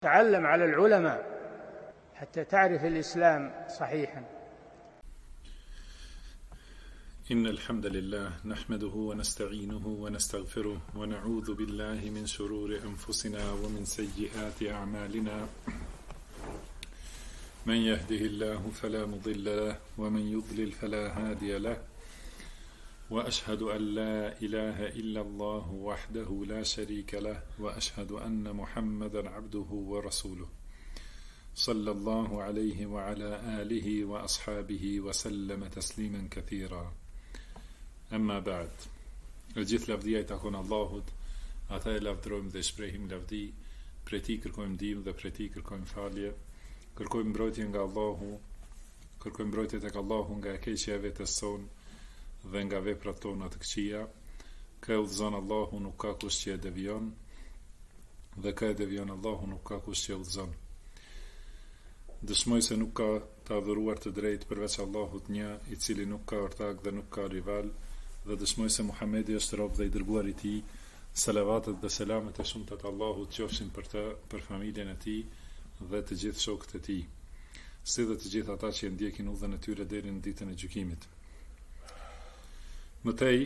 تعلم على العلماء حتى تعرف الإسلام صحيحا. إن الحمد لله نحمده ونستعينه ونستغفره ونعوذ بالله من شرور أنفسنا ومن سيئات أعمالنا. من يهده الله فلا مضل له ومن يضلل فلا هادي له، وأشهد أن لا إله إلا الله وحده لا شريك له، وأشهد أن محمدا عبده ورسوله صلى الله عليه وعلى آله وأصحابه وسلم تسليما كثيرا. أما بعد، gjithë lavdia I takon Allahut, ata e lavdrojmë dhe shprehim lavdi, prej Tij kërkojmë ndihmë dhe prej Tij kërkojmë falje, kërkojmë mbrojtje nga Allahu, kërkojmë mbrojtje tek Allahu nga e keqja e vetes son dhe nga veprat tona të këqija. Kë udhëzon Allahu, nuk ka kush që e devion, dhe kë e devion Allahu, nuk ka kush që e udhëzon. Dëshmoj se nuk ka të adhuruar të drejtë përveç Allahut një, I cili nuk ka ortak dhe nuk ka rival, dhe dëshmoj se Muhamedi është rob dhe I dërguar I Tij. Selavatet dhe selamet e shumta të Allahut qofshin për të, për familjen e Tij dhe të gjithë shokët e Tij, si dhe të gjithë ata që e ndjekin udhën e tyre deri në ditën e gjykimit. Mëtej,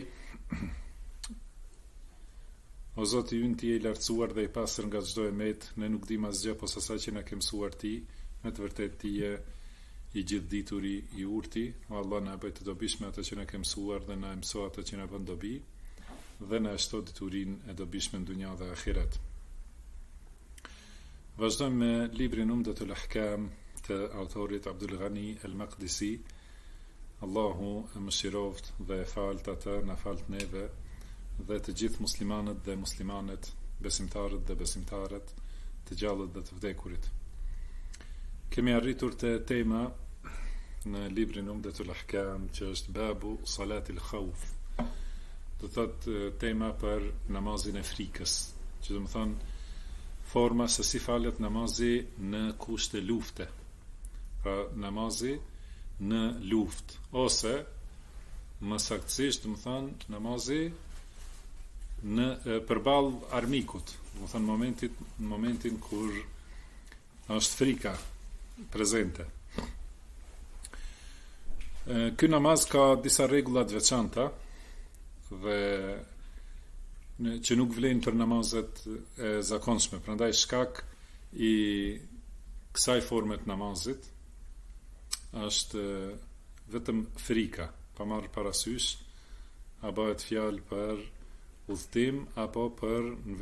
o Zoti ynë, Ti je I lartësuar dhe I pastër nga çdo emet, ne nuk dim asgjë posa asaj që na ke mësuar Ti. Me të vërtet Ti je I gjithdituri, I urti, o Allah na bëj të dobishme atë që na ke mësuar dhe na mëso atë që na bën dobi, dhe na shto diturinë e dobishme në dunja dhe ahiret. Vazhdojmë me librin Umdatul Ahkam të autorit Abdul Ghani al-Maqdisi. Allahu e mëshiroft dhe e falt atë, na falt neve dhe të gjithë muslimanët dhe muslimanet, besimtarët dhe besimtarët, të gjallët dhe të vdekurit. Kemi arritur te tema në librin Umdatul Ahkam, që është babu salatil khawf. Do thotë tema për namazin e frikës, që do të thonë forma se si falet namazi në kushte lufte. Pra namazi në luftë, ose më saktësisht do të thonë namazi në përballë armikut, do të thonë në momentin kur është frika prezente. Ky namaz ka disa rregulla të veçanta dhe që nuk vlen për namazet e zakonshme. Prandaj shkak I kësaj forme të namazit është vetëm frika, pa marrë parasysh a bëhet fjalë për udhtim apo për në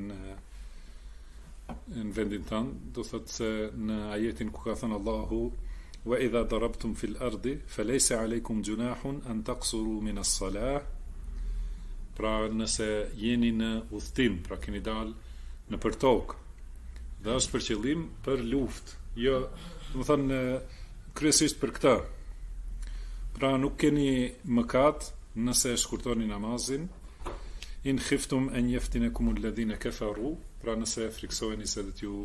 vendin tanë. Do thotë se në ajetin ku ka thënë Allahu wa idha darabtum fil ardi falaysa alaykum junahun an taqsuru min as-salah, pra nëse jeni në udhtim, pra keni dalë në për tokë dhe është për qëllim për luftë, jo, do të thonë kryesisht për këtë. Pra nuk keni mëkat nëse shkurtoni namazin. In khiftum an yaftinakum alladhina kafaru, pra nëse friksoheni se do t'ju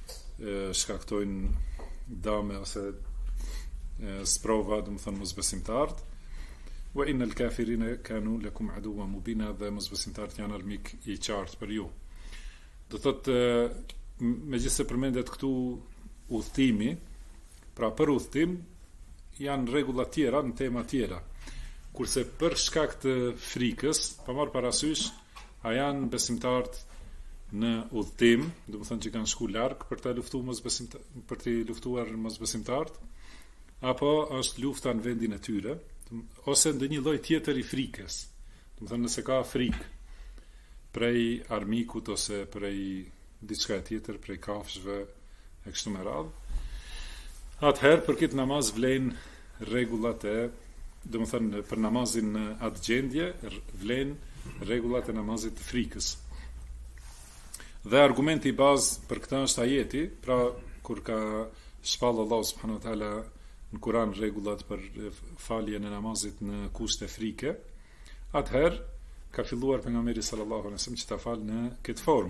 shkaktojnë dame ose sprova, do të thonë mosbesimtarët. Wa innal kafirina kanu lakum aduwwan mubina, dhe mosbesimtarët janë armik I qartë për ju. Do thotë, megjithëse përmendet këtu udhëtimi, pra për udhëtim janë rregulla tjera në tema tjera. Kurse për shkak të frikës, pa marrë parasysh, a janë besimtarët në udhëtim, do të thonë që kanë shku larg për të luftuar mosbesimtarët, apo është lufta në vendin e tyre, ose ndonjë lloj tjetër I frikës. Do të thonë nëse ka frikë prej armikut ose prej diçka tjetër, prej kafshëve e kështu me radhë, atëherë për këtë namaz vlen rregullat e, do të thënë për namazin në atë gjendje vlen rregullat e namazit të frikës. Dhe argumenti I bazë për këtë është ajeti, pra kur ka shpallë Allahu subhanahu wa taala në Kur'an rregullat për faljen e namazit në kushte frike, atëherë ka filluar pejgamberi sallallahu alaihi wasallam që ta fal në këtë formë.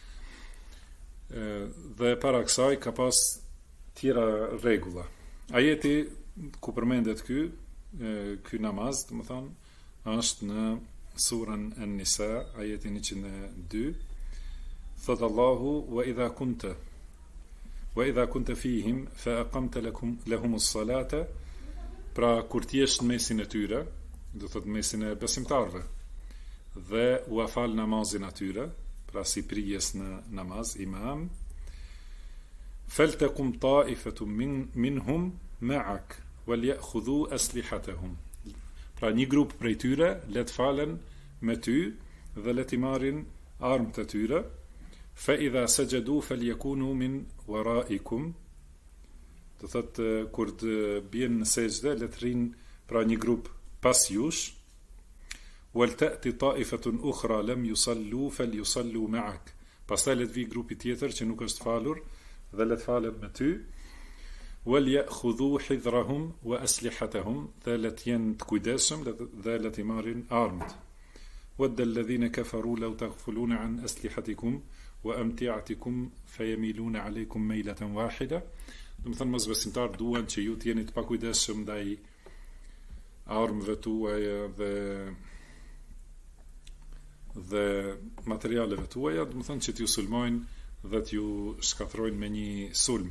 Dhe para kësaj ka pas tjera rregulla. Ajeti ku përmendet ky namaz, do të thonë, është në surën An-Nisa, ajeti 102. Thot Allahu: "Wa idha kunta wa idha kunta fihim fa aqamta lahum as-salata, pra kur ti je në mesin e tyre, do thot mesin e besimtarëve, dhe u afal namazin atyre, pra si prijes në namaz, imam, faltaqum ta'ifatun minhum ma'ak wal ya'khudhu aslihatahum. Pra një grup prej tyre le të falen me ty dhe le të marrin armët e tyre, fa idha sajadu falyakunu min waraikum. Do thot kur të bien në sejdë le të rinë pra një grup pas jush, wal ta'ti ta'ifatun ukhra lam yusallu falyusallu ma'ak. Pastaj le të vi grupi tjetër që nuk është falur dhe le të falet me ty, wal ya'khudhu hidrahum wa aslihatahum, dhe le të jenë të kujdesshëm dhe le të marrin armët. Wadda alladhina kafaru law taghfuluna an aslihatikum wa amti'atikum fayamiluna alaykum maylatan wahida. Do të thënë mosbesimtar duan që ju të jeni të pakujdesshëm ndaj armëve tuaja dhe materialeve tuaja, do të thënë që t'ju sulmojnë dhe t'ju shkathrojnë me një sulm.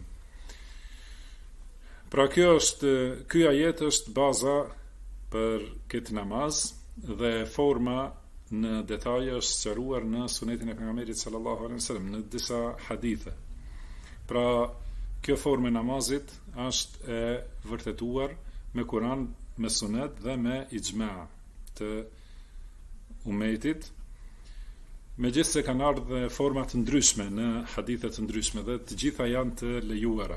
Pra ky ajet është baza për këtë namaz dhe forma në detaje është sqaruar në sunetin e pejgamberit sallallahu alaihi wasallam në disa hadithe. Pra kjo formë e namazit është e vërtetuar me Kur'an, me sunet dhe me ijma' të umetit, megjithse kanë ardhur forma të ndryshme në hadithe të ndryshme dhe të gjitha janë të lejuara.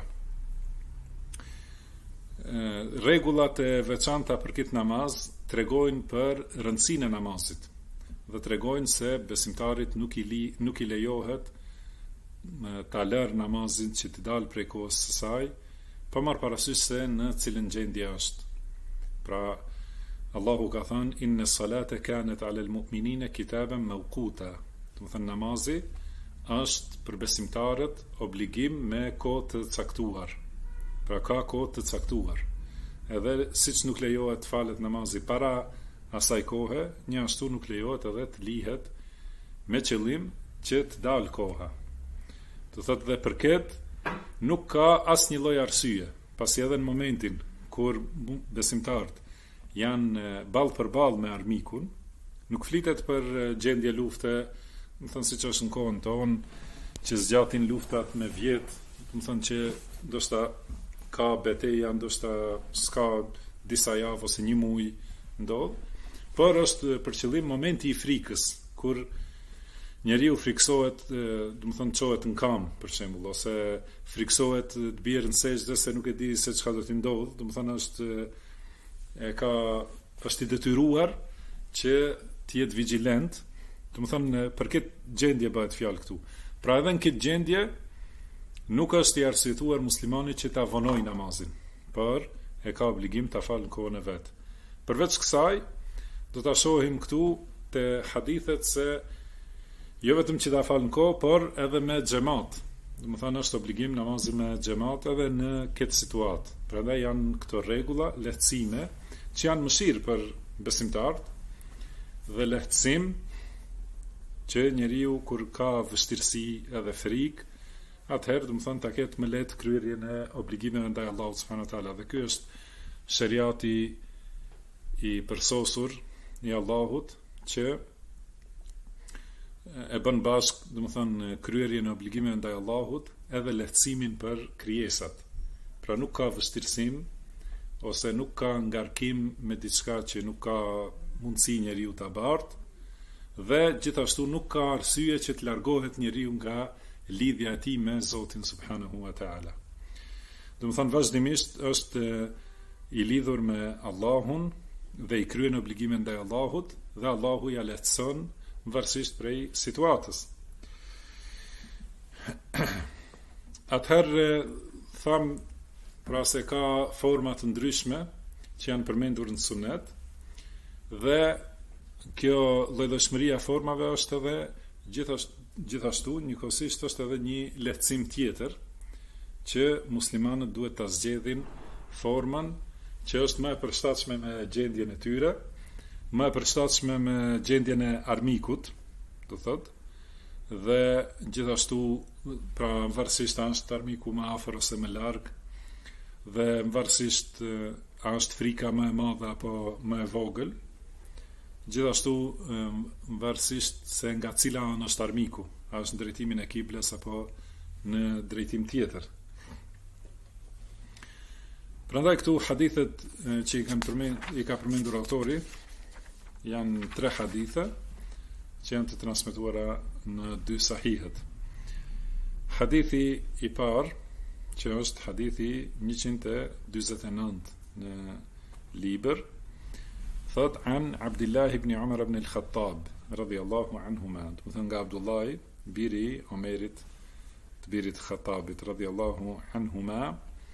Rregullat e veçanta për këtë namaz tregojnë për rëndësinë e namazit dhe tregojnë se besimtarit nuk i lejohet ta lërë namazin që të dalë prej kohës së saj, pa marrë parasysh se në cilën gjendje është. Pra, Allahu ka thënë, inna salate kanat ala al-mu'minina kitaban mawquta. Do të thënë namazi është për besimtarët obligim me kohë të caktuar. Pra ka kohë të caktuar. Edhe siç nuk lejohet të falet namazi para asaj kohe, një ashtu nuk lejohet edhe të lihet me qëllim që të dalë koha. Do thotë dhe për këtë nuk ka asnjë lloj arsye, pasi edhe në momentin kur besimtarët janë ballë për ballë me armikun, nuk flitet për gjendje lufte, do thënë siç është në kohën tonë, që zgjatin luftat me vjet, do thënë që ndoshta ka betejë, ndoshta s'ka disa javë ose një muaj ndodh, por është për qëllim momenti i frikës, kur njeriu friksohet, do të thonë çohet në kam, për shembull, ose friksohet të bjerë në sejdë se nuk e di se çka do t'i ndodh, do të thonë është i detyruar që të jetë vigjilent, do të thonë për këtë gjendje bëhet fjalë këtu. Pra edhe në këtë gjendje nuk është i arsyetuar muslimanit që ta vonojë namazin, por e ka obligim ta falë në kohën e vet. Përveç kësaj, do ta shohim këtu te hadithet se jo vetëm që ta falë në kohë, por edhe me xhamat. Do të thonë është obligim namazi me xhamat edhe në këtë situatë. Prandaj janë këto rregulla, lehtësime që janë mëshirë për besimtarët dhe lehtësim që njeriu kur ka vështirësi edhe frikë, atëherë do të thonë ta ketë më lehtë kryerjen e obligimeve ndaj Allahut subhanahu wa taala. Dhe ky është shariati i përsosur i Allahut që e bën bashkë, do të thonë, kryerjen e obligimeve ndaj Allahut edhe lehtësimin për krijesat. Pra nuk ka vështirësim ose nuk ka ngarkim me diçka që nuk ka mundësi njeriu ta bartë, dhe gjithashtu nuk ka arsye që të largohet njeriu nga lidhja e tij me Zotin subhanahu wa taala. Do të thonë vazhdimisht është i lidhur me Allahun dhe i kryen obligimin ndaj Allahut dhe Allahu ja lehtëson varësisht prej situatës. Atëherë tham pra se ka forma të ndryshme që janë përmendur në sunet dhe kjo llojdëshmëria formave është edhe gjithashtu njëkohësisht është edhe një lehtësim tjetër që muslimanët duhet ta zgjedhin formën që është më e përshtatshme me gjendjen e tyre, më e përshtatshme me gjendjen e armikut, do thotë, dhe gjithashtu pra varësisht a është armiku më afër ose më larg, dhe varësisht a është frika më e madhe apo më e vogël, gjithashtu varësisht se nga cila anë është armiku, a është në drejtimin e kibles apo në drejtim tjetër. Prandaj këtu hadithet që i ka përmendur autori janë 3 hadithe që janë të transmetuara në 2 sahihet. Hadithi i parë, që është hadithi 149 në libër, thot an Abdullah ibn Umar ibn al-Khattab radhiyallahu anhuma, do të thënë nga Abdullah biri i Omerit, të birit Khattabit radhiyallahu anhuma,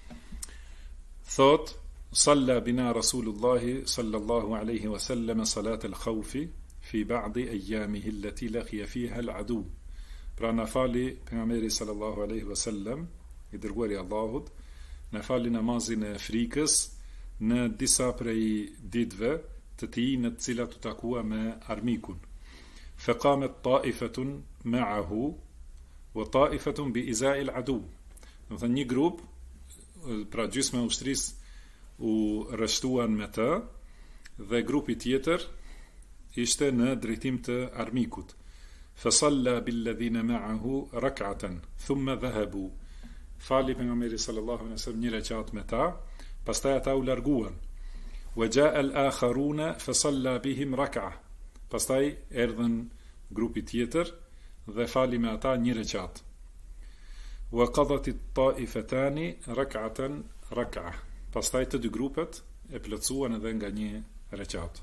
thot صلى بنا رسول الله صلى الله عليه وسلم صلاة الخوف في بعض أيامه التي لقي فيها العدو. Pra na fali pejgamberi sallallahu alaihi wasallam, i dërguari i Allahut, na fali namazin e frikës në disa prej ditëve të tij në të cilat u takua me armikun. Faqamat ta'ifatun ma'ahu wa ta'ifatun bi iza'il adu. Do të thënë një grup, pra gjysma e ushtrisë u rreshtuan me të, dhe grupi tjetër ishte në drejtim të armikut. Fasalla billadhina ma'ahu rak'atan thumma dhahabu. Fali pejgamberi sallallahu alaihi wasallam një rekat me ta, pastaj ata u larguan. Wa ja'a al-akharuna fasalla bihim rak'a. Pastaj erdhën grupi tjetër dhe fali me ata një rekat. Wa qadat at-ta'ifatani rak'atan rak'a. Pastaj të dy grupet e plotësuan edhe nga një rekat.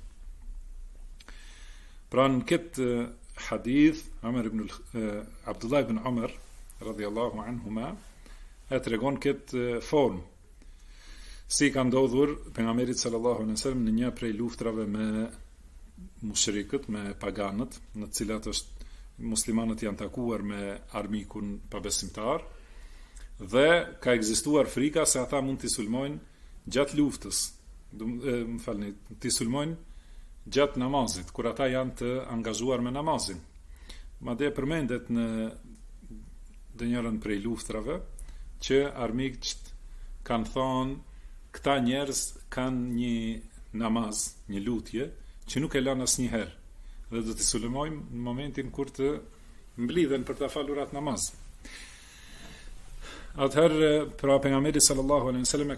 Pra në këtë hadith, Abdullah ibn Umar radhiyallahu anhuma e tregon këtë formë si ka ndodhur pejgamberit sallallahu alaihi wasallam në një prej luftrave me mushrikët, me paganët, në të cilat muslimanët janë takuar me armikun pabesimtar, dhe ka ekzistuar frika se ata mund t'i sulmojnë gjatë luftës, t'i sulmojnë gjatë namazit, kur ata janë të angazhuar me namazin. Madje përmendet në njërin prej luftrave që armiqt kanë thonë këta njerëz kanë një namaz, një lutje që nuk e lanë asnjëherë, dhe do t'i sulmojmë në momentin kur të mblidhen për ta falur atë namaz. Atëherë, pra pejgamberi sallallahu alaihi wasallam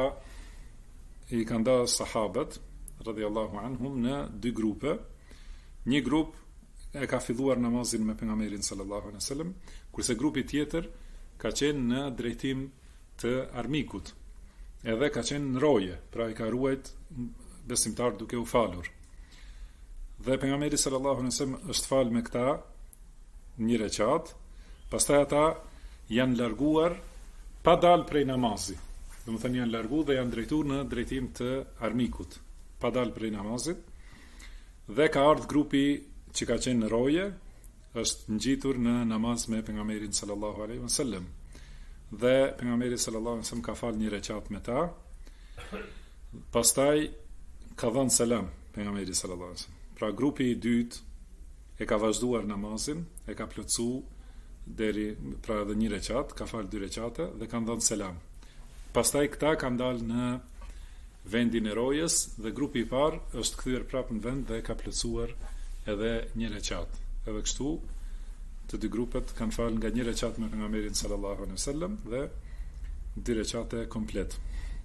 i ka nda sahabët radhiyallahu anhum në 2 grupe. Një grup e ka filluar namazin me pejgamberin sallallahu alaihi wasallam, kurse grupi tjetër ka qenë në drejtim të armikut, edhe ka qenë në roje, pra i ka ruajt besimtar duke u falur. Dhe pejgamberi sallallahu alaihi wasallam është fal me këta një rekat, pastaj ata janë larguar pa dalë prej namazit. Do të thënë janë largu dhe janë drejtuar në drejtim të armikut, pa dalë prej namazit, dhe ka ardhur grupi që ka qenë në roje, është ngjitur në namaz me pejgamberin sallallahu alaihi wasallam. Dhe pejgamberi sallallahu alaihi wasallam ka fal një rekat me ta. Pastaj ka dhënë selam pejgamberi sallallahu alaihi wasallam. Pra grupi i dytë e ka vazhduar namazin, e ka plotësuar deri pra edhe një rekat, ka fal 2 rekate dhe kanë dhënë selam. Pastaj këta kanë dalë në vendin e rojes dhe grupi i parë është kthyer prapë në vend dhe ka plotësuar edhe një rekat. Edhe kështu të 2 grupet kanë falë nga një rekat me pejgamberin sallallahu alaihi wasallam dhe 2 rekate komplet.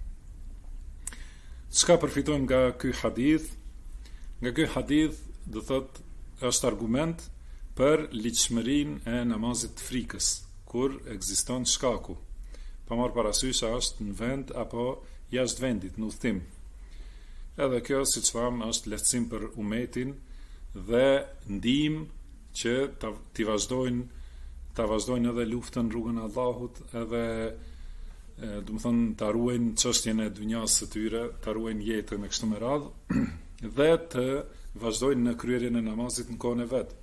Çka përfitojmë nga ky hadith? Nga ky hadith do thotë është argument për ligjshmërinë e namazit të frikës, kur ekziston shkaku, pa marrë parasysh a është në vend apo jashtë vendit, në udhtim. Edhe kjo, siç thamë, është lehtësim për umetin dhe ndihmë që ta vazhdojnë edhe luftën në rrugën e Allahut, edhe do të thonë ta ruajnë çështjen e dunjas së tyre, ta ruajnë jetën e kështu me radhë, dhe të vazhdojnë në kryerjen e namazit në kohën e vet.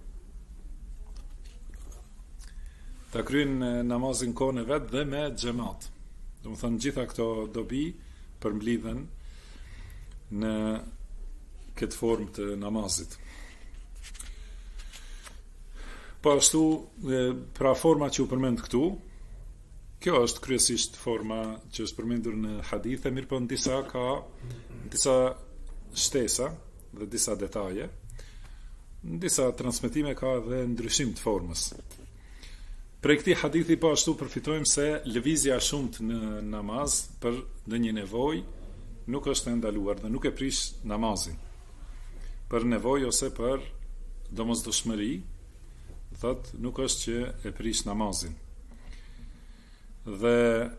Ta kryejnë namazin në kohën e vet dhe me xhamat. Do të thonë gjitha këto dobi përmblidhen në këtë formë të namazit. Po ashtu, pra forma që u përmend këtu, kjo është kryesisht forma që është përmendur në hadithe, mirë po në disa ka disa shtesa dhe disa detaje. Në disa transmetime ka edhe ndryshim të formës. Prej këtij hadithi po ashtu përfitojmë se lëvizja shumt në namaz për ndonjë nevojë nuk është e ndaluar dhe nuk e prish namazin. Për nevojë ose për domosdoshmëri, thotë nuk është që e prish namazin. Dhe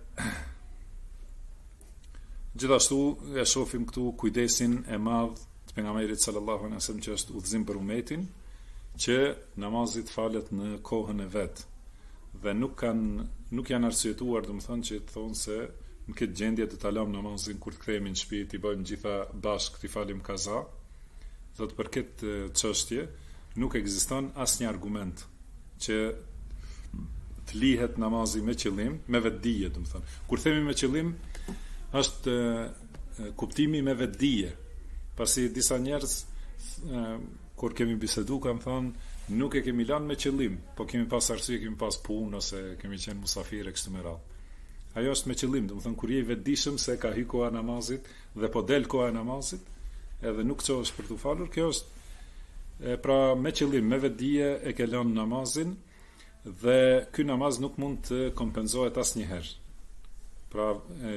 gjithashtu e shohim këtu kujdesin e madh të pejgamberit sallallahu alaihi wasallam që është udhëzim për umetin, që namazi të falet në kohën e vet. Dhe nuk janë arsyetuar, domethënë që të thonë se në këtë gjendje të talojmë namazin kur të kthehemi në shtëpi, të bëjmë gjitha bashkë, të falim kaza. Thotë për këtë çështje nuk ekziston asnjë argument që të lihet namazi me qëllim, me vetdije, domethënë. Kur themi me qëllim, është kuptimi me vetdije. Pasi disa njerëz kur kemi bisedu kanë thënë nuk e kemi lënë me qëllim, po kemi pas arsye, kemi pas punë ose kemi qenë musafirë kështu me radhë. Ajo është me qëllim, domethënë kur je i vetdijshëm se ka hyrë koha e namazit dhe po del koha e namazit, edhe nuk çohesh për të falur, kjo është pra me qëllim, me vetdije e ke lënë namazin. Dhe ky namaz nuk mund të kompenzohet asnjëherë. Pra e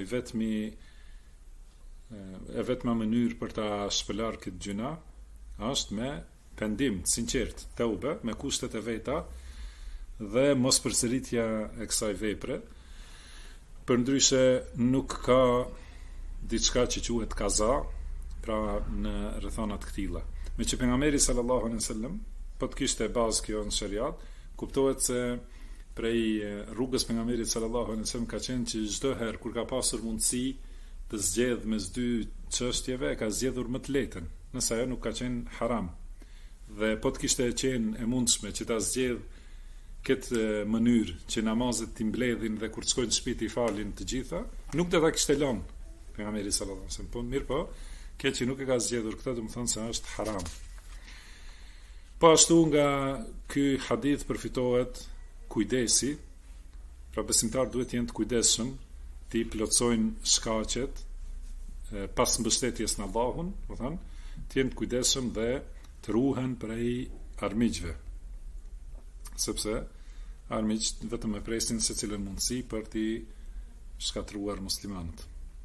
vetma mënyrë për ta shpëlar këtë gjuna është me pendim sinqert, teube, me kushtet e veta dhe mos përsëritja e kësaj vepre. Përndryshe nuk ka diçka që quhet kaza, pra në rrethana të këtilla. Me që pejgamberi sallallahu alaihi wasallam po të kishte bazë kjo në shariat, kuptohet se prej rrugës pejgamberit sallallahu alaihi wasallam ka qenë që çdo herë kur ka pasur mundësi të zgjedh mes dy çështjeve, ka zgjedhur më të lehtën, nëse ajo nuk ka qenë haram. Dhe po të kishte qenë e mundshme që ta zgjedh këtë mënyrë që namazet t'i mbledhin dhe kur të shkojnë në shtëpi t'i falin të gjitha, nuk do ta kishte lënë pejgamberi sallallahu alaihi wasallam. Po mirë po, kjo që nuk e ka zgjedhur këtë, do të thonë se është haram. Po ashtu nga ky hadith përfitohet kujdesi, pra besimtar duhet të jenë të kujdesshëm, të plotësojnë shkaqet pas mbështetjes në Allahun, do të thonë, të jenë të kujdesshëm dhe të ruhen prej armiqve. Sepse armiqt vetëm e presin secilën mundësi për t'i shkatruar muslimanët.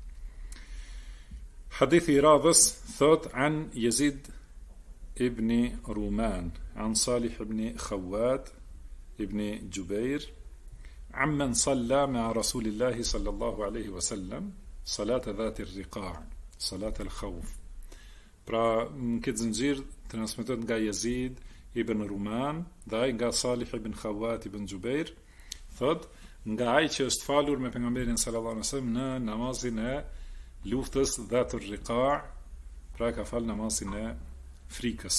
Hadithi i radhës thot an Yazid ibn Ruman an Salih ibn Khawat ibn Jubair amman salla ma'a Rasulillahi sallallahu alaihi wasallam salat dhat ar-riqa' salat al-khawf. Pra në këtë zinxhir transmetohet nga Yazid ibn Ruman dhe ai nga Salih ibn Khawat ibn Jubair, thot nga ai që është falur me pejgamberin sallallahu alaihi wasallam në namazin e luftës dhat ar-riqa', pra ka fal namazin e frikës.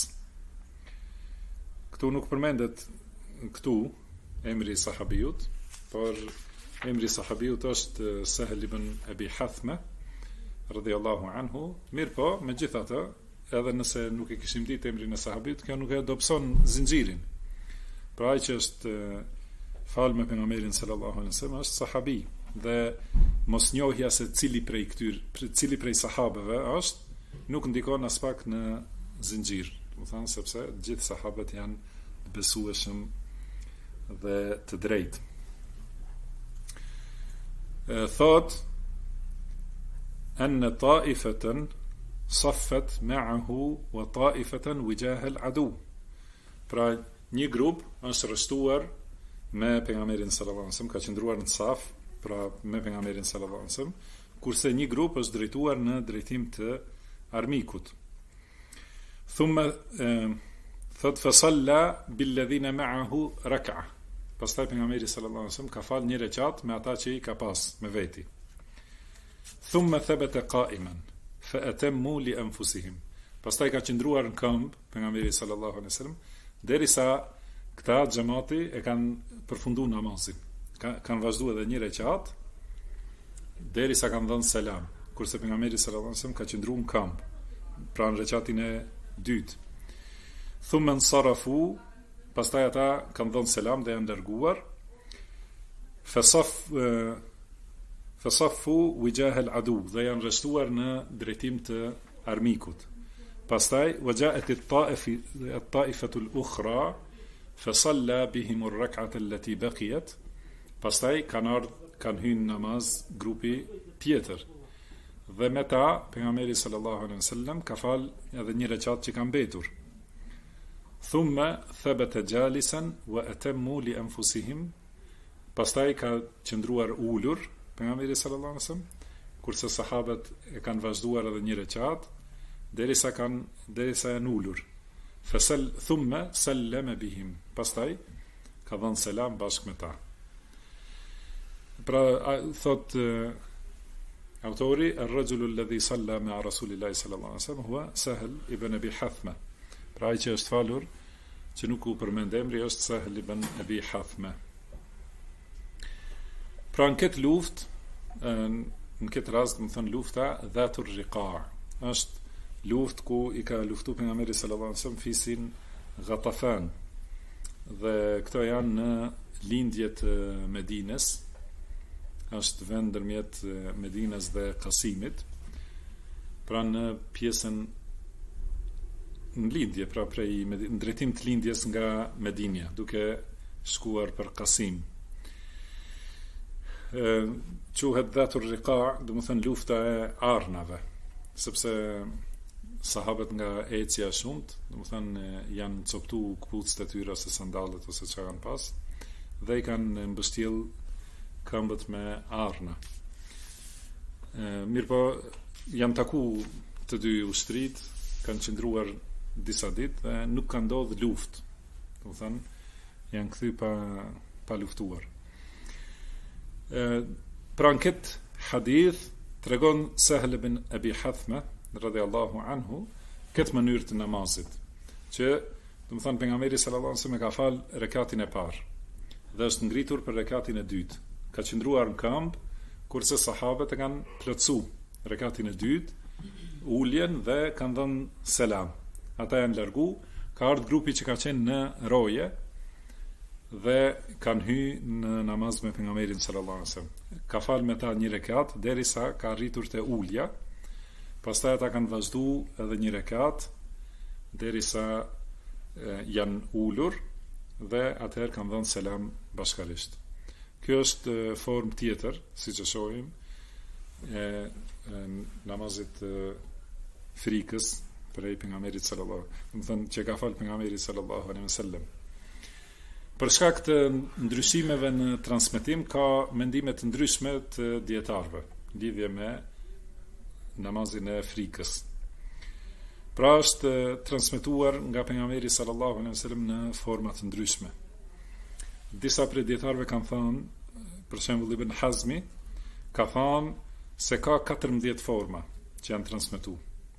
Këtu nuk përmendet këtu emri i sahabiut, por emri i sahabiut është Sahel ibn Abi Hathma radhiyallahu anhu. Mirë po, megjithatë, edhe nëse nuk e kishim ditë emrin e sahabiut, kjo nuk e dobëson zinxhirin. Pra ai që është fal me pejgamberin sallallahu alaihi wasallam është sahabi dhe mosnjohja se cili prej sahabeve është, nuk ndikon as pak në zinxhir, do të thënë sepse gjithë sahabët janë të besueshëm dhe të drejtë. Thot an ta'ifatan saffat ma'ahu wa ta'ifatan wijaha al-adu. Pra një grup është rreshtuar me pejgamberin sallallahu alaihi wasallam, ka qëndruar në saf, pra me pejgamberin sallallahu alaihi wasallam, kurse një grup është drejtuar në drejtim të armikut. Thumma thot fa salla bil ladhina ma'ahu rak'a. Pastaj pejgamberi sallallahu alaihi wasallam ka fal një rekat me ata që i ka pas me veti. Thumma thabata qa'iman fa atammu li anfusihim. Pastaj ka qëndruar në këmbë pejgamberi sallallahu alaihi wasallam derisa këta xhamati e kanë përfunduar namazin. Kanë vazhduar edhe një rekat derisa kanë dhënë selam, kurse pejgamberi sallallahu alaihi wasallam ka qëndruar në këmbë pra në rekatin e dytë. Thumma sarafu pastaj ata kanë dhënë selam dhe janë larguar. Fasaffu wijah al-adu, dhe janë rrethuar në drejtim të armikut. Pastaj waja'at at-ta'ifatu al-ukhra fasalla bihim ar-rak'ata allati baqiyat. Pastaj kanë hyrë namaz grupi tjetër. Dhe me ta pejgamberi sallallahu alaihi wasallam ka fal edhe një rekat që ka mbetur. Thumma thabata jalisan wa atammu li anfusihim. Pastaj ka qëndruar ulur pejgamberi sallallahu alaihi wasallam, kurse sahabët e kanë vazhduar edhe një rekat derisa janë ulur. Thumma sallama bihim. Pastaj ka dhënë selam bashkë me ta. Pra thot autori, ar-rajulu alladhi salla ma'a rasulillahi sallallahu alaihi wasallam huwa Sahel ibn Abi Hathma. Pra ai që është falur, që nuk u përmend emri, është Sahel ibn Abi Hathma. Pra në këtë luftë, në këtë rast, më thënë lufta Dhatur Riqa', është luftë ku i ka luftu pejgamberi sallallahu alaihi wasallam fisin Ghatafan. Dhe këto janë në lindjet Medines, është vend ndërmjet Medines dhe Qasimit. Pra në pjesën në lindje, pra prej në drejtim të lindjes nga Medinja, duke shkuar për Qasim. Quhet Dhatur Riqa', do të thënë lufta e arnave, sepse sahabët nga ecja shumët, do të thënë janë coptu këpucët e tyre ose sandalet ose çka kanë pas, dhe i kanë mbështjell këmbët me arna. Mirë po, janë taku të dy ushtrit, kanë qëndruar disa ditë dhe nuk ka ndodhur luftë. Do të thënë janë kthy pa luftuar. Pra në këtë hadith tregon Sahel ibn Abi Hathma radhiyallahu anhu këtë mënyrë të namazit, që do të thënë pejgamberi sallallahu alaihi wasallam ka fal rekatin e parë dhe është ngritur për rekatin e dytë. Ka qëndruar në këmbë, kurse sahabët e kanë plotsu rekatin e dytë, uljen dhe kanë dhënë selam. Ata janë largu, ka ardhur grupi që ka qenë në roje dhe kanë hyrë në namaz me pejgamberin sallallahu alaihi wasallam. Ka fal me ta një rekat derisa ka arritur te ulja. Pastaj ata kanë vazhduar edhe një rekat derisa janë ulur dhe atëherë kanë dhënë selam bashkarisht. Kjo është formë tjetër, siç e shohim, e namazit frikës për pejgamberit sallallahu, do të thënë që ka fal pejgamberi sallallahu alaihi wasallam. Për shkak të ndryshimeve në transmetim ka mendime të ndryshme të dietarëve lidhje me namazin e frikës. Pra është transmetuar nga pejgamberi sallallahu alaihi wasallam në forma të ndryshme. Disa prej dietarëve kanë thënë, për shembull Ibn Hazmi ka thënë se ka 14 forma që janë transmetuar.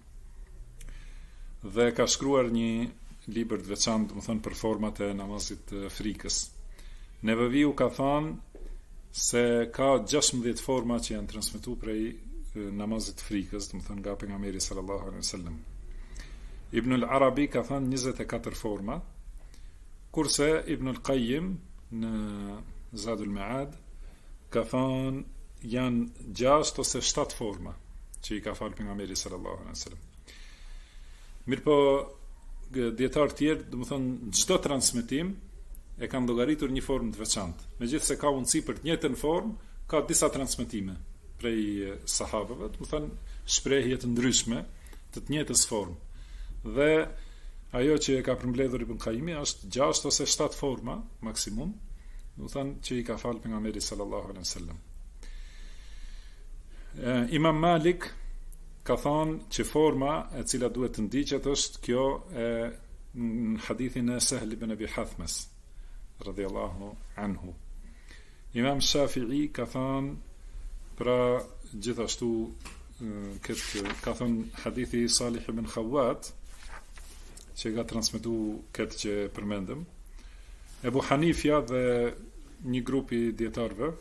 Dhe ka shkruar një libër të veçantë, do të thënë për format e namazit frikës. Neveviu ka thënë se ka 16 forma që janë transmetuar prej namazit frikës, do të thënë nga pejgamberi sallallahu alaihi wasallam. Ibn al-Arabi ka thënë 24 forma, kurse Ibn al-Qayyim në Zadul Ma'ad ka thënë janë 6 ose 7 forma që i ka falë pejgamberi sallallahu alaihi wasallam. Mirëpo dietar tjerë, do të thonë çdo transmetim e kanë llogaritur një formë të veçantë. Megjithëse ka mundësi për të njëjtën formë, ka disa transmetime prej sahabëve, do të thonë shprehje të ndryshme të njëjtës formë. Dhe ajo që e ka përmbledhur Ibn Qayyimi është 6 ose 7 forma maksimum, do të thonë që i ka falë pejgamberi sallallahu alaihi wasallam. Imam Malik ka thonë që forma e cila duhet të ndiqet është kjo në hadithin e Sahel ibn Abi Hathmas radhiyallahu anhu. Imam Shafi'i ka thonë pra gjithashtu ka thonë hadithi Salih ibn Khawat që ka transmetu këtë që përmendëm. Ebu Hanifja dhe një grupi dietarëve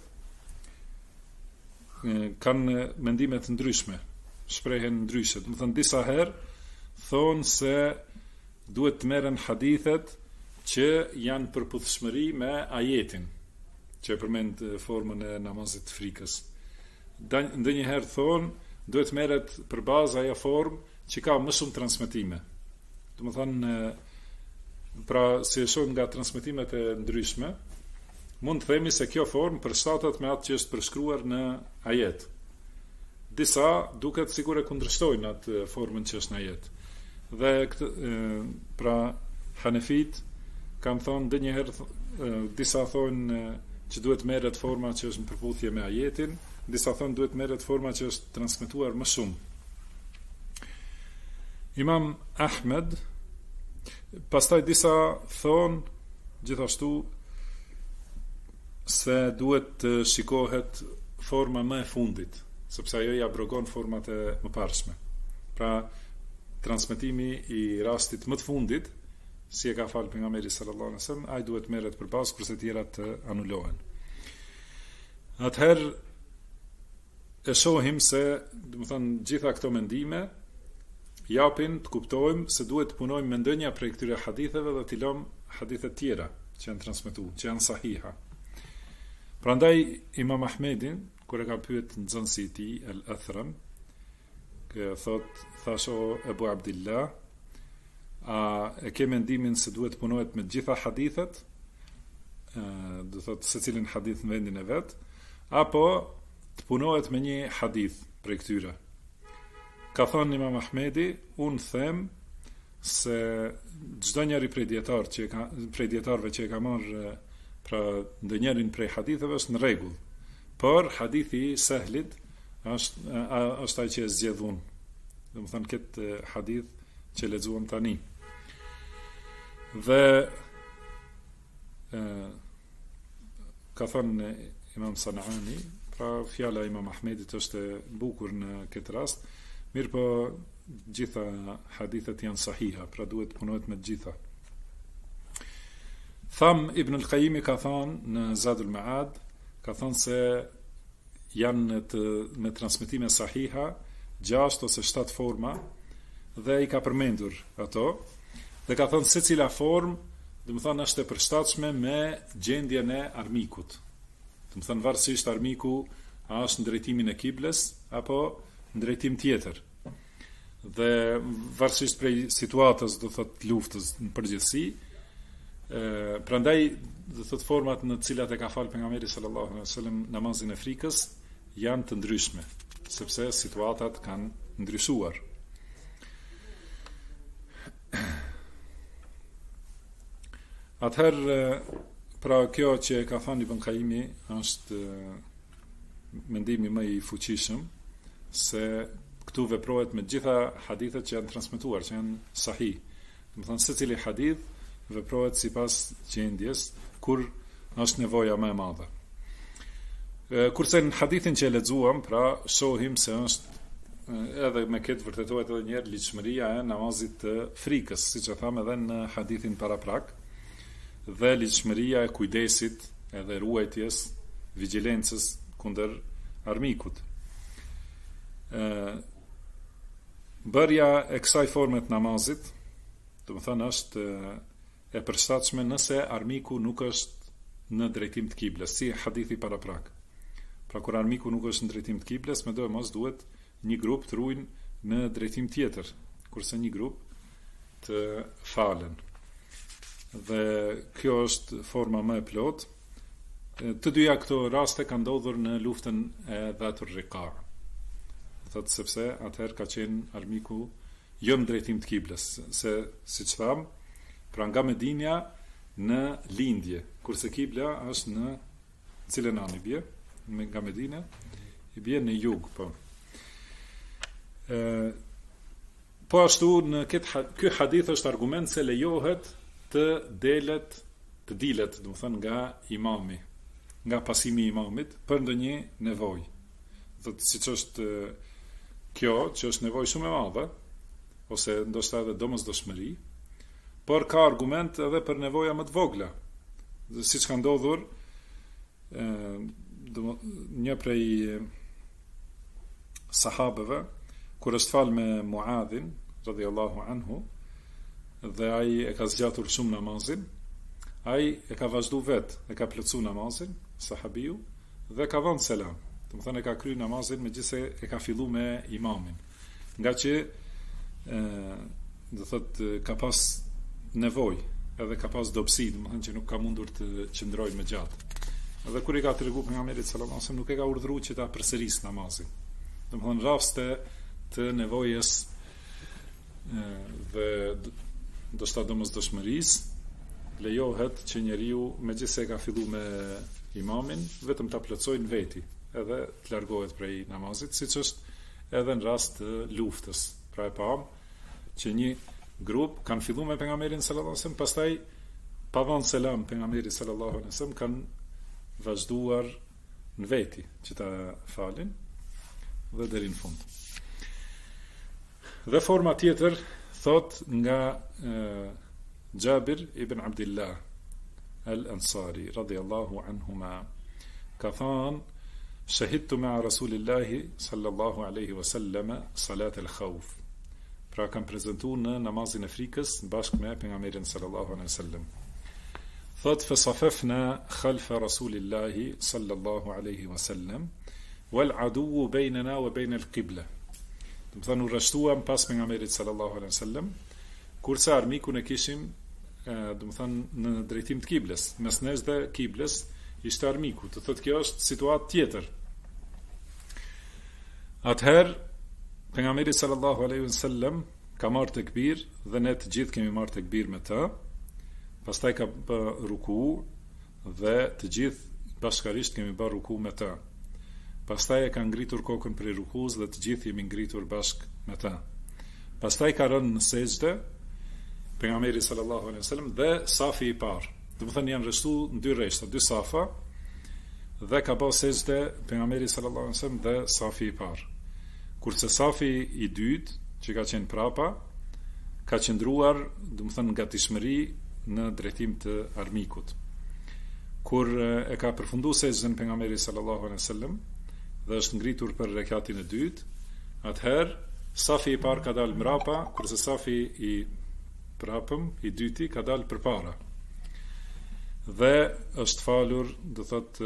kanë mendime të ndryshme, shprehen ndryshe. Do të thënë disa herë thonë se duhet të merren hadithet që janë përputhshmëri me ajetin që përmend formën e namazit të frikës. Ndonjëherë thonë duhet merret për bazë ajo formë që ka më shumë transmetime. Domethënë, pra si e shohim nga transmetimet e ndryshme, mund të themi se kjo formë përshtatet me atë që është përshkruar në ajet. Disa duket sikur e kundërshtojnë atë formën që është në ajet. Dhe pra Hanefit kam thonë ndonjëherë disa thonë që duhet merret forma që është në përputhje me ajetin, disa thonë duhet merret forma që është transmetuar më shumë. Imam Ahmed, pastaj disa thonë gjithashtu se duhet të shikohet forma më e fundit, sepse ajo i abrogon format e mëparshme. Pra, transmetimi i rastit më të fundit, si e ka falë pejgamberi sallallahu alaihi wasallam, ai duhet merret përballë kurse tjerat të anulohen. Atëherë e shohim se, domethënë, gjitha këto mendime japin të kuptojmë se duhet të punojmë me ndonjëra prej këtyre haditheve dhe t'i lëm hadithet tjera që janë transmetuar, që janë sahiha. Prandaj Imam Ahmedin, kur e ka pyet nxënësi i tij El-Athram, që thash o Ebu Abdillah, a e ke mendimin se duhet punohet me gjitha hadithet, do thotë secilin hadith në vendin e vet, apo të punohet me një hadith prej këtyre? Ka thënë Imam Ahmedi, unë them se çdo njeri prej dietarëve që e ka marrë pra ndonjërin prej haditheve është në rregull, por hadithi i Sehlit është ai që e zgjedh unë. Domethënë këtë hadith që lexuam tani. Dhe ka thënë Imam Sanani, pra fjala e Imam Ahmedit është e bukur në këtë rast, mirë po gjitha hadithet janë sahiha, pra duhet punohet me gjitha. Tham Ibn al-Qayyim ka thënë në Zadul Ma'ad, ka thënë se janë me transmetime sahiha 6 ose 7 forma dhe i ka përmendur ato dhe ka thënë se cila formë domethënë është e përshtatshme me gjendjen e armikut. Domethënë varësisht armiku a është në drejtimin e kibles apo në drejtim tjetër. Dhe varësisht prej situatës, do thotë luftës në përgjithësi, prandaj do thotë format në të cilat e ka falë pejgamberi sallallahu alaihi wasallam namazin e frikës janë të ndryshme, sepse situatat kanë ndryshuar. Atëherë, pra kjo që ka thënë Ibn Qayyimi është mendimi më i fuqishëm, se këtu veprohet me gjitha hadithet që janë transmetuar, që janë sahih. Do të thonë secili hadith veprohet sipas gjendjes kur është nevoja më e madhe. Kurse në hadithin që e lexuam, pra shohim se është edhe me këtë vërtetohet edhe një herë ligjshmëria e namazit të frikës, siç e thamë edhe në hadithin paraprak, dhe ligjshmëria e kujdesit edhe ruajtjes, vigjilencës kundër armikut. Bërja e kësaj forme të namazit, do të thënë është e përshtatshme nëse armiku nuk është në drejtim të kibles, si hadithi paraprak. Pra kur armiku nuk është në drejtim të kibles, me do e mos duhet një grup të ruajnë në drejtim tjetër, kurse një grup të falen. Dhe kjo është forma më e plot. Të dyja këto raste kanë ndodhur në luftën e Dhatur Riqa. Thotë sepse atëherë ka qenë armiku jo në drejtim të kibles, se siç tham, pra nga Medinja në lindje, kurse kibla është në cilën anë i bie, nga Medina i bie në jug, po. Po ashtu në ky hadith është argument se lejohet të dilet, do të thënë nga imami, nga pasimi i imamit për ndonjë nevojë. Do të siç është kjo, që është nevojë shumë e madhe, ose ndoshta edhe domosdoshmëri, por ka argument edhe për nevoja më të vogla. Siç ka ndodhur një prej sahabeve kur është fal me Muadhin radhiyallahu anhu, dhe ai e ka zgjatur shumë namazin, ai e ka vazhdu vet, e ka plotsu namazin, sahabiu, dhe ka dhënë selam. Do të thonë e ka kryer namazin megjithëse e ka filluar me imamin. Nga që do thotë ka pas nevojë, edhe ka pas dobësi, do të thonë që nuk ka mundur të qëndrojë më gjatë. Edhe kur i ka treguar pejgamberit sallallahu alajhi wasallam, nuk e ka urdhëruar që ta përsërisë namazin. Do të thonë raste të nevojës dhe ndoshta domosdoshmërisë lejohet që njeriu megjithëse ka filluar me imamin vetëm ta plotësojë veti, edhe të largohet prej namazit, siç është edhe në rast të luftës. Pra e pam që një grup kanë filluar me pejgamberin sallallahu alajhi wasallam, pastaj pa dhënë selam pejgamberit sallallahu alajhi wasallam kanë vazhduar në veti që ta falin dhe deri në fund. Dhe forma tjetër thot nga Jabir ibn Abdullah al-Ansari radiyallahu anhuma ka thënë shahidtu ma'a Rasulillahi sallallahu alaihi wasallam salat al-khawf. Pra kam prezantuar në namazin e frikës bashkë me pejgamberin sallallahu alaihi wasallam. Thot fa safafna khalfa Rasulillahi sallallahu alaihi wasallam wal adu bainana wa bain al-qibla. Do të thonë u rreshtuam pas pejgamberit sallallahu alaihi wasallam, kurse armikun e kishim do të thonë në drejtim të kiblës, mes nesh dhe kiblës ishte armiku. Të thotë kjo është situatë tjetër. Atëherë pejgamberi sallallahu alaihi wasallam ka marrë tekbir dhe ne të gjithë kemi marrë tekbir me të. Pastaj ka bë ruku dhe të gjithë bashkërisht kemi bërë ruku me të. Pastaj e ka ngritur kokën prej rukuz dhe të gjithë jemi ngritur bashkë me të. Pastaj ka rënë në sejdë pejgamberi sallallahu alaihi wasallam dhe safi i parë. Do të thënë janë rreshtuar në dy rreshta, dy safa, dhe ka bërë sejdë pejgamberi sallallahu alaihi wasallam dhe safi i parë. Kurse safi i dytë, që ka qenë prapa, ka qëndruar, do të thënë gatishmëri në drejtim të armikut. Kur e ka përfunduar sejdën pejgamberi sallallahu alaihi wasallam dhe është ngritur për rekatin e dytë, atëherë safi i parë ka dalë mrapa, kurse safi i prapëm, i dyti, ka dalë përpara. Dhe është falur, do thotë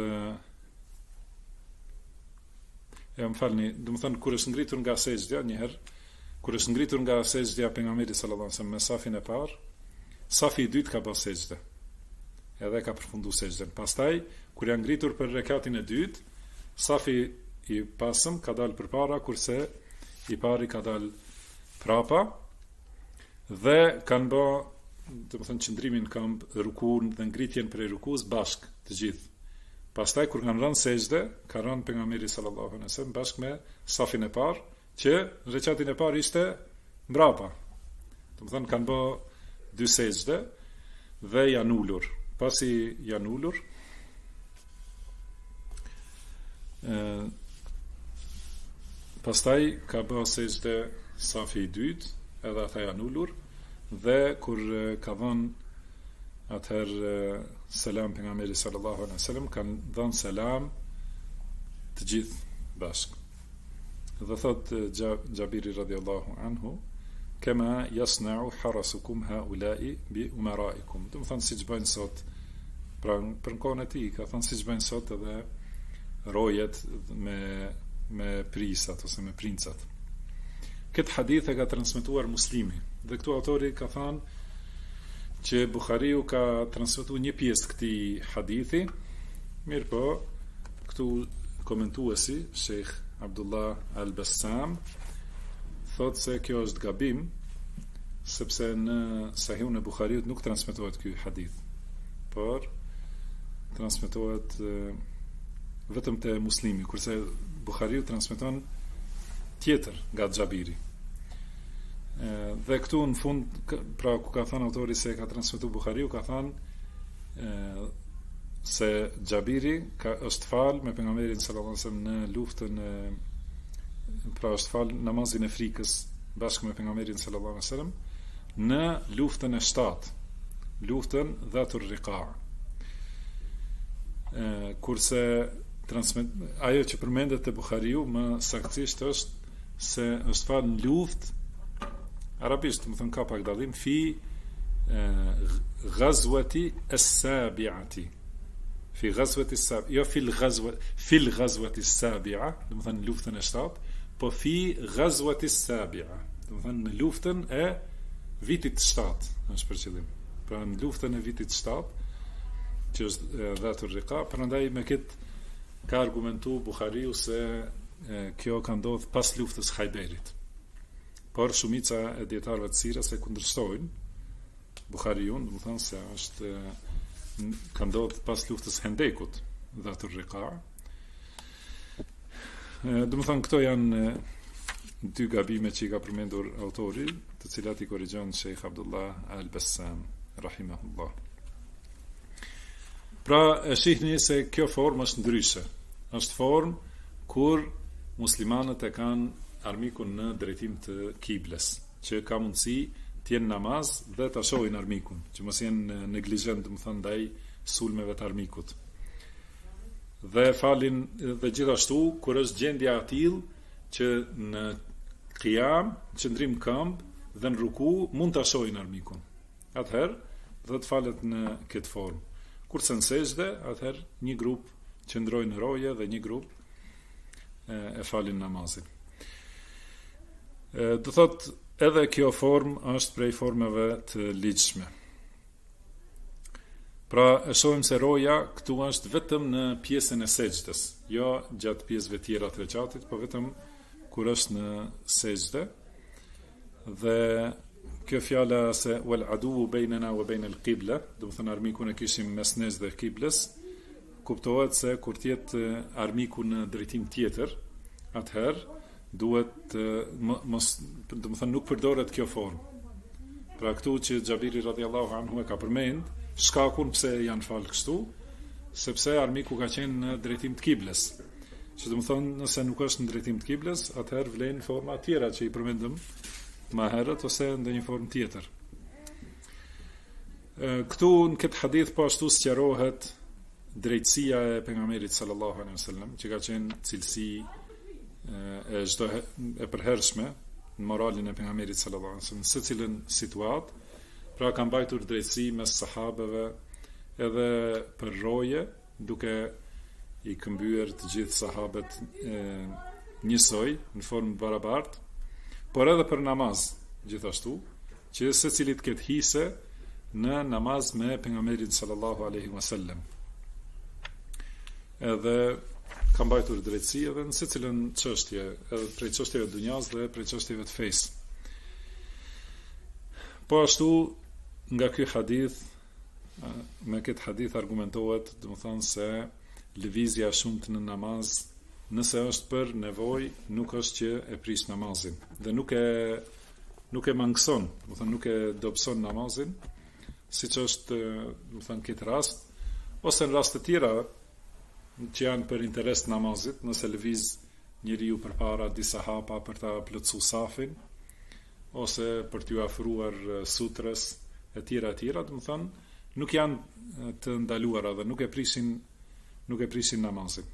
më falni, do të thonë kur është ngritur nga sejdja një herë, kur është ngritur nga sejdja pejgamberit sallallahu alajhi wasallam me safin e parë, safi i dytë ka bërë sejdë. Edhe ka përfunduar sejdën. Pastaj kur janë ngritur për rekatin e dytë, safi i pasëm ka dalë përpara, kurse i pari ka dalë prapa, dhe kanë bë, do të thënë qëndrimin këmbë, rukun dhe ngritjen prej rukuz bashkë të gjithë. Pastaj kur kanë rënë sejdë, ka rënë pejgamberi sallallahu alaihi wasallam bashkë me safin e parë, që në rekatin e parë ishte mbrapa. Do të thënë kanë bë dy sejdë dhe janë ulur. Pasi janë ulur, pastaj ka bë sejdë safi i dytë, edhe ata janë ulur, dhe kur ka dhënë atëherë selam pejgamberi sallallahu alaihi wasallam, kanë dhënë selam të gjithë bashkë. Dhe thot Jabiri radhiyallahu anhu, kema yasna'u harasukum haula'i bi umaraikum. Do të thonë siç bëjnë sot, pra për kohën e tij, ka thënë siç bëjnë sot edhe rojet me prisat ose me princat. Këtë hadith e ka transmetuar Muslimi, dhe këtu autori ka thënë që Buhariu ka transmetuar një pjesë këtij hadithi, mirë po, këtu komentuesi Sheikh Abdullah Al-Bassam thotë se kjo është gabim, sepse në Sahihun e Buhariut nuk transmetohet ky hadith, por transmetohet vetëm te Muslimi, kurse Buhariu transmeton tjetër nga Xhabiri. Dhe këtu në fund, pra ku ka thënë autori se ka transmetuar Buhariu, ka thënë se Xhabiri është fal me pejgamberin sallallahu alajhi wasallam në luftën pra është fal namazin e frikës bashkë me pejgamberin sallallahu alajhi wasallam në luftën e 7, luftën Dhatur Riqa. Kurse ajo që përmendet te Buhariu më saktësisht është se është fal në luftë arabisht, më thënë ka pak dallim fi غزوة السابعة في غزوة السابعة jo في الغزوة السابعة do të thënë luftën e 7 po fi غزوة السابعة do të thënë në luftën e vitit 7 është për qëllim pra në luftën e vitit 7 që është Dhatur Riqa prandaj me këtë ka argumentu Buhariu se kjo ka ndodhur pas luftës Hajberit por shumica e dietarëve të sirës e kundërshtojnë Buhariun, do të thonë se është ka ndodhur pas luftës Hendekut, Dhatur Riqa. Do të thonë këto janë dy gabime që i ka përmendur autori, të cilat i korrigjon Sheikh Abdullah Al-Bassam, rahimahullah. Pra, e shihni se kjo formë është ndryshe. Është formë kur muslimanët e kanë armikun në drejtim të kibles, që ka mundësi t'jenë namaz dhe t'a shohin armikun, që mos jenë neglizhent, do të thonë ndaj sulmeve të armikut. Dhe falin dhe gjithashtu kur është gjendja e tillë që në qiyam, qëndrim këmbë dhe në ruku mund t'a shohin armikun. Atëherë do të falet në këtë formë. Kurse në sejdë, atëherë një grup qëndrojnë në roje dhe një grup e falin namazin. Do thotë edhe kjo formë është prej formave të ligjshme. Pra, e shohim se roja këtu është vetëm në pjesën e sejdës, jo gjatë pjesëve tjera të rekatit, po vetëm kur është në sejdë. Dhe kjo fjala se wal adu bainana wa bain al-qibla, do të thënë armiku ne kishim mes nesh dhe kibles, kuptohet se kur të jetë armiku në drejtim tjetër, atëherë duhet mos, do të thënë nuk përdoret kjo formë. Pra këtu që Xhabiri radhiyallahu anhu e ka përmend, shkakun pse janë falë kështu, sepse armiku ka qenë në drejtim të kibles. Që do të thonë nëse nuk është në drejtim të kibles, atëherë vlen forma tjera që i përmendëm më herët ose ndonjë formë tjetër. Këtu në këtë hadith po ashtu sqarohet drejtësia e pejgamberit sallallahu alaihi wasallam, që ka qenë cilësi e çdo e përhershme në moralin e pejgamberit sallallahu alaihi wasallam në secilën situatë, pra ka mbajtur drejtësi mes sahabeve edhe për roje, duke i këmbyer të gjithë sahabët njësoj në formë barabartë, por edhe për namaz gjithashtu, që secili të ketë hise në namaz me pejgamberin sallallahu alaihi wasallam. Edhe ka mbajtur drejtësi edhe në secilën çështje, edhe prej çështjeve të dunjas dhe prej çështjeve të fesë. Po ashtu nga ky hadith, me këtë hadith argumentohet, do të thonë se lëvizja shumt në namaz, nëse është për nevojë, nuk është që e prish namazin dhe nuk e mangëson, do të thonë nuk e dobëson namazin, siç është, do të thonë këtë rast, ose në raste të tjera që janë për interes të namazit, nëse lëviz njeriu përpara disa hapa për ta plotësuar safin, ose për t'ju afruar sutrës e tjera, do të thonë, nuk janë të ndaluara dhe nuk e prishin namazin.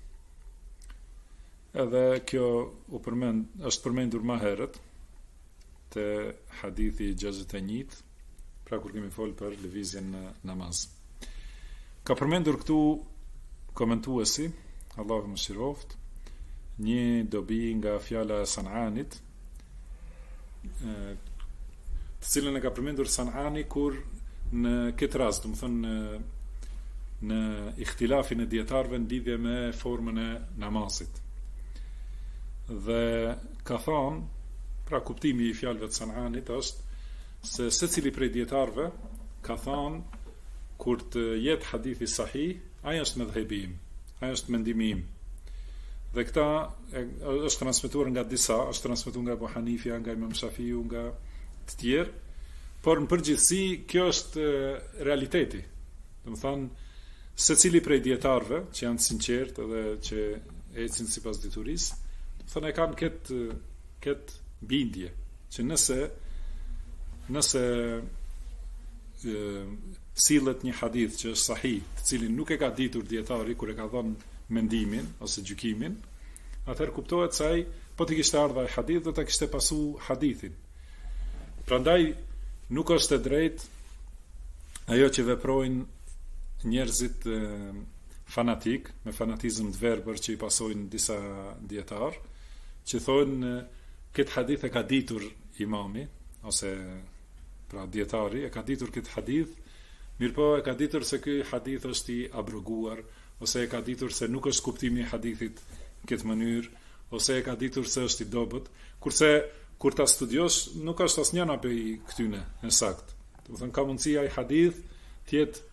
Edhe kjo është përmendur më herët te hadithi 61, pra kur kemi folë për lëvizjen në namaz. Ka përmendur këtu komentuesi, Allahu mëshiroft, një dobi nga fjala e Sananit, të cilën e ka përmendur Sanani kur në këtë rast, do të thonë në ihtilafin e dietarëve në lidhje me formën e namazit. Dhe ka thonë, pra kuptimi i fjalëve të Sananit është se secili prej dietarëve ka thonë kur të jetë hadithi sahih, ai është medhhebi im, ai është mendimi im. Dhe këta është transmetuar nga disa, është transmetuar nga Abu Hanifja, nga Imam Shafiu, nga të tjerë, por në përgjithësi kjo është realiteti. Do të thonë secili prej dietarëve që janë të sinqertë edhe që ecin sipas diturisë, do të thonë e kanë këtë bindje që nëse sillet një hadith që është sahih, të cilin nuk e ka ditur dietari kur e ka dhënë mendimin ose gjykimin, atëherë kuptohet se ai po të kishte ardhur ai hadith do ta kishte pasu hadithin. Prandaj nuk është e drejtë ajo që veprojnë njerëzit fanatik, me fanatizëm të verbër që i pasojnë disa dietar, që thonë këtë hadith e ka ditur imami, ose pra dietari, e ka ditur këtë hadith, mirë po e ka ditur se ky hadith është i abroguar, ose e ka ditur se nuk është kuptimi i hadithit këtë mënyrë, ose e ka ditur se është i dobët, kurse kur ta studiosh nuk është asnjëna prej këtyne në sakt. Do të thënë ka mundësia i hadith të jetë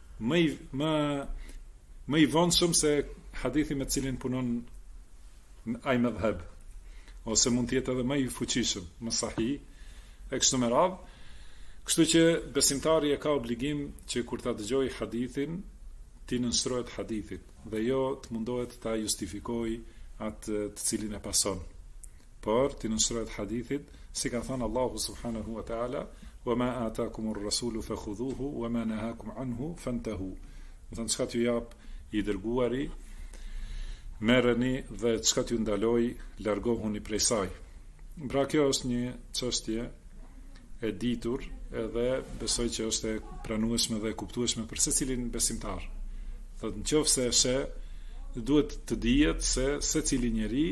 më i vonshëm se hadithi me cilin punon ai madhhab, ose mund të jetë edhe më i fuqishëm, më sahih, e kështu me radhë. Kështu që besimtari e ka obligim që kur ta dëgjoj hadithin, ti nënshtrohet hadithit dhe jo të mundohet ta justifikoj atë të cilin e pason. Por ti nënshtrohet hadithit, si ka thënë Allahu subhanahu wa ta'ala, wa ma atakumur rasulu fakhudhuhu wa ma nahakum anhu fantahu. Do të thonë çka t'ju jap i dërguari, merreni, dhe çka t'ju ndaloj, largohuni prej saj. Pra kjo është një çështje e ditur, edhe besoj që është e pranueshme dhe e kuptueshme për secilin besimtar. Thotë nëse duhet të dihet se secili njeri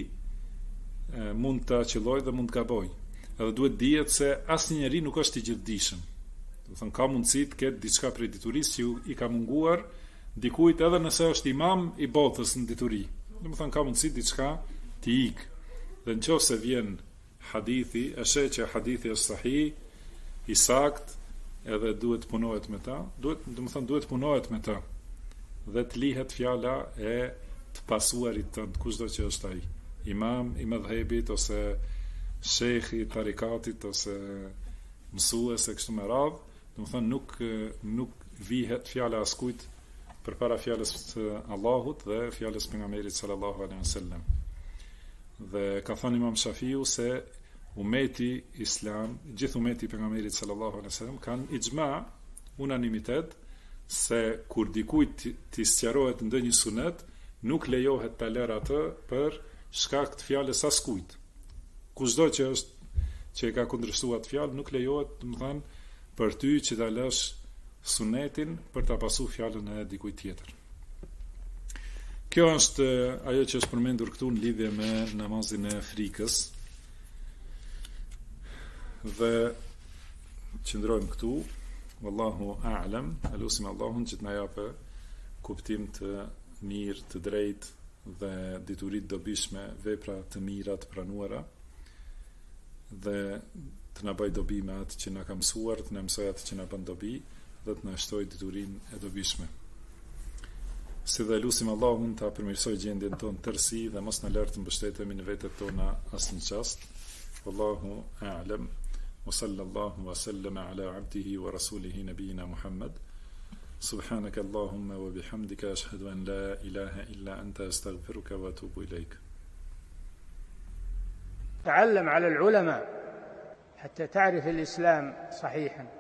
mund të qellojë dhe mund të gabojë. Edhe duhet dihet se asnjë njeri nuk është i gjithdijshëm. Do të thonë ka mundësi të ketë diçka prej diturisë që i ka munguar dikujt, edhe nëse është imam i botës në dituri. Do të thonë ka mundësi diçka të ikë. Dhe nëse vjen hadithi, e sheh që hadithi është sahih, i sakt, edhe duhet punohet me ta, duhet punohet me ta, dhe të lihet fjala e të pasuarit tënd, kushdo që është ai, imam i madhhebit, ose shekhi i tarikatit, ose mësues e kështu me radhë. Do të thonë nuk vihet fjala askujt përpara fjalës së Allahut dhe fjalës pejgamberit sallallahu alaihi wasallam. Dhe ka thënë Imam Shafiu se umeti islam, gjithë umeti i pejgamberit sallallahu alaihi wasallam kanë ixhma, unanimitet, se kur dikujt t'i sqarohet ndonjë sunet, nuk lejohet ta lërë atë për shkak të fjalës askujt. Kushdo që e ka kundërshtuar atë fjalë, nuk lejohet, domethënë, për ty që ta lësh sunetin për ta pasur fjalën e dikujt tjetër. Kjo është ajo që është përmendur këtu në lidhje me namazin e frikës. Dhe qëndrojmë këtu. Wallahu a'lam. Elusim Allahun që të na japë kuptim të mirë, të drejtë dhe dituri të dobishme, vepra të mira të pranuara, dhe të na bëj dobi me atë që na ka mësuar, të na mësoj atë që na bën dobi, dhe të na shtoj diturinë e dobishme. Si dhe lusim Allahun ta përmirësoj gjendjen tonë tërësi dhe mos na lërë të mbështetemi në vetet tona asnjë çast. Wallahu a'lam. Wa sallallahu wa sallama ala abdihi wa rasulihi nabiyina Muhammad. Subhanaka Allahumma wa bihamdika ashhadu an la ilaha illa anta astaghfiruka wa atubu ilayk. تعلم على العلماء حتى تعرف الإسلام صحيحا.